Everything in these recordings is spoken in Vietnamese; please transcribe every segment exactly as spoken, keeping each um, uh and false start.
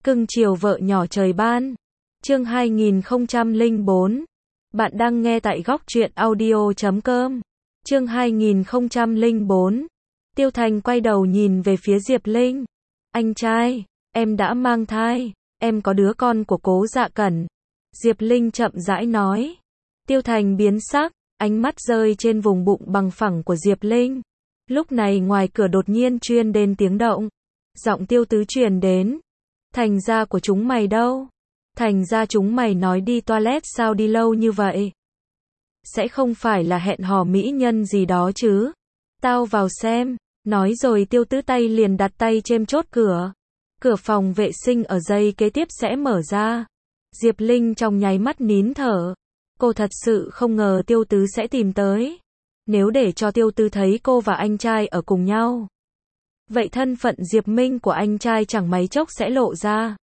Cưng chiều vợ nhỏ trời ban. Chương hai nghìn không trăm lẻ bốn. Bạn đang nghe tại góc truyện audio chấm com. Chương hai nghìn không trăm lẻ bốn. Tiêu Thành quay đầu nhìn về phía Diệp Linh. Anh trai, em đã mang thai, em có đứa con của Cố Dạ Cẩn. Diệp Linh chậm rãi nói. Tiêu Thành biến sắc, ánh mắt rơi trên vùng bụng bằng phẳng của Diệp Linh. Lúc này ngoài cửa đột nhiên truyền đến tiếng động. Giọng Tiêu Tứ truyền đến. Thành gia của chúng mày đâu? Thành gia chúng mày nói đi toilet sao đi lâu như vậy? Sẽ không phải là hẹn hò mỹ nhân gì đó chứ? Tao vào xem. Nói rồi Tiêu Tứ tay liền đặt tay trên chốt cửa. Cửa phòng vệ sinh ở giây kế tiếp sẽ mở ra. Diệp Linh trong nháy mắt nín thở. Cô thật sự không ngờ Tiêu Tứ sẽ tìm tới. Nếu để cho Tiêu Tứ thấy cô và anh trai ở cùng nhau, vậy thân phận Diệp Minh của anh trai chẳng mấy chốc sẽ lộ ra.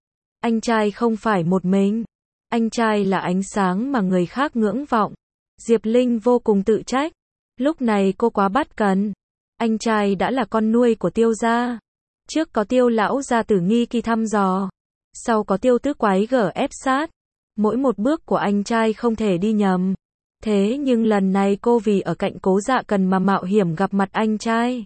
Anh trai không phải một mình. Anh trai là ánh sáng mà người khác ngưỡng vọng. Diệp Linh vô cùng tự trách. Lúc này cô quá bất cần. Anh trai đã là con nuôi của Tiêu gia. Trước có Tiêu lão gia tử nghi kỳ thăm dò. Sau có Tiêu Tứ quái gở ép sát. Mỗi một bước của anh trai không thể đi nhầm. Thế nhưng lần này cô vì ở cạnh Cố Dạ Cẩn mà mạo hiểm gặp mặt anh trai.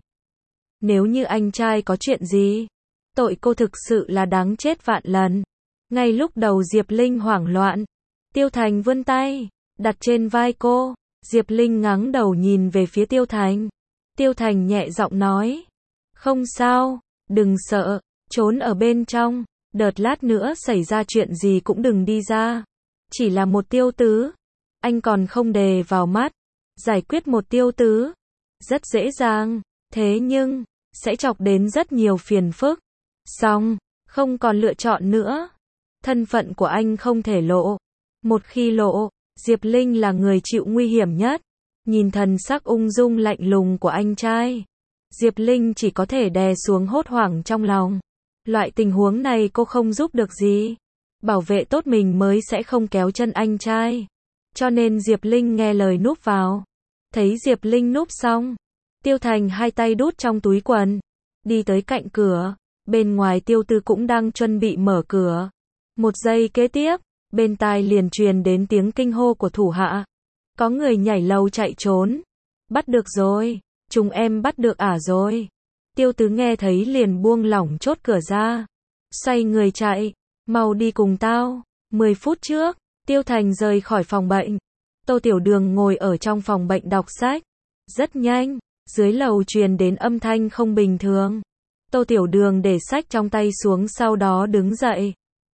Nếu như anh trai có chuyện gì, tội cô thực sự là đáng chết vạn lần. Ngay lúc đầu Diệp Linh hoảng loạn, Tiêu Thành vươn tay, đặt trên vai cô. Diệp Linh ngẩng đầu nhìn về phía Tiêu Thành. Tiêu Thành nhẹ giọng nói. Không sao, đừng sợ, trốn ở bên trong. Đợt lát nữa xảy ra chuyện gì cũng đừng đi ra. Chỉ là một Tiêu Tứ, anh còn không đề vào mắt. Giải quyết một Tiêu Tứ rất dễ dàng, thế nhưng sẽ chọc đến rất nhiều phiền phức. Xong, không còn lựa chọn nữa. Thân phận của anh không thể lộ. Một khi lộ, Diệp Linh là người chịu nguy hiểm nhất. Nhìn thần sắc ung dung lạnh lùng của anh trai, Diệp Linh chỉ có thể đè xuống hốt hoảng trong lòng. Loại tình huống này cô không giúp được gì. Bảo vệ tốt mình mới sẽ không kéo chân anh trai. Cho nên Diệp Linh nghe lời núp vào. Thấy Diệp Linh núp xong, Tiêu Thành hai tay đút trong túi quần, đi tới cạnh cửa. Bên ngoài Tiêu Tứ cũng đang chuẩn bị mở cửa. Một giây kế tiếp, bên tai liền truyền đến tiếng kinh hô của thủ hạ. Có người nhảy lầu chạy trốn. Bắt được rồi, chúng em bắt được ả rồi. Tiêu Tứ nghe thấy liền buông lỏng chốt cửa ra. Xoay người chạy, mau đi cùng tao. Mười phút trước, Tiêu Thành rời khỏi phòng bệnh. Tô Tiểu Đường ngồi ở trong phòng bệnh đọc sách. Rất nhanh, dưới lầu truyền đến âm thanh không bình thường. Tô Tiểu Đường để sách trong tay xuống sau đó đứng dậy.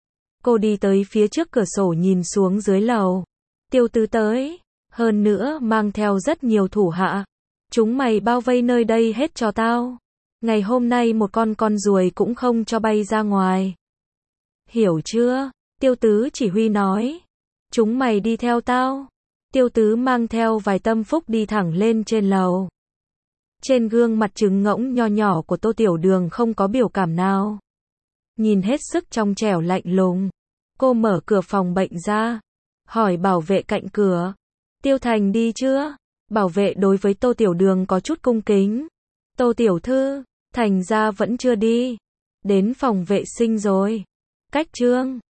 Cô đi tới phía trước cửa sổ nhìn xuống dưới lầu. Tiêu Tứ tới, hơn nữa mang theo rất nhiều thủ hạ. Chúng mày bao vây nơi đây hết cho tao. Ngày hôm nay một con con ruồi cũng không cho bay ra ngoài. Hiểu chưa? Tiêu Tứ chỉ huy nói. Chúng mày đi theo tao. Tiêu Tứ mang theo vài tâm phúc đi thẳng lên trên lầu. Trên gương mặt trứng ngỗng nho nhỏ của Tô Tiểu Đường không có biểu cảm nào. Nhìn hết sức trong trẻo lạnh lùng. Cô mở cửa phòng bệnh ra. Hỏi bảo vệ cạnh cửa. Tiêu Thành đi chưa? Bảo vệ đối với Tô Tiểu Đường có chút cung kính. Tô Tiểu Thư, Thành ra vẫn chưa đi. Đến phòng vệ sinh rồi. Cách trương.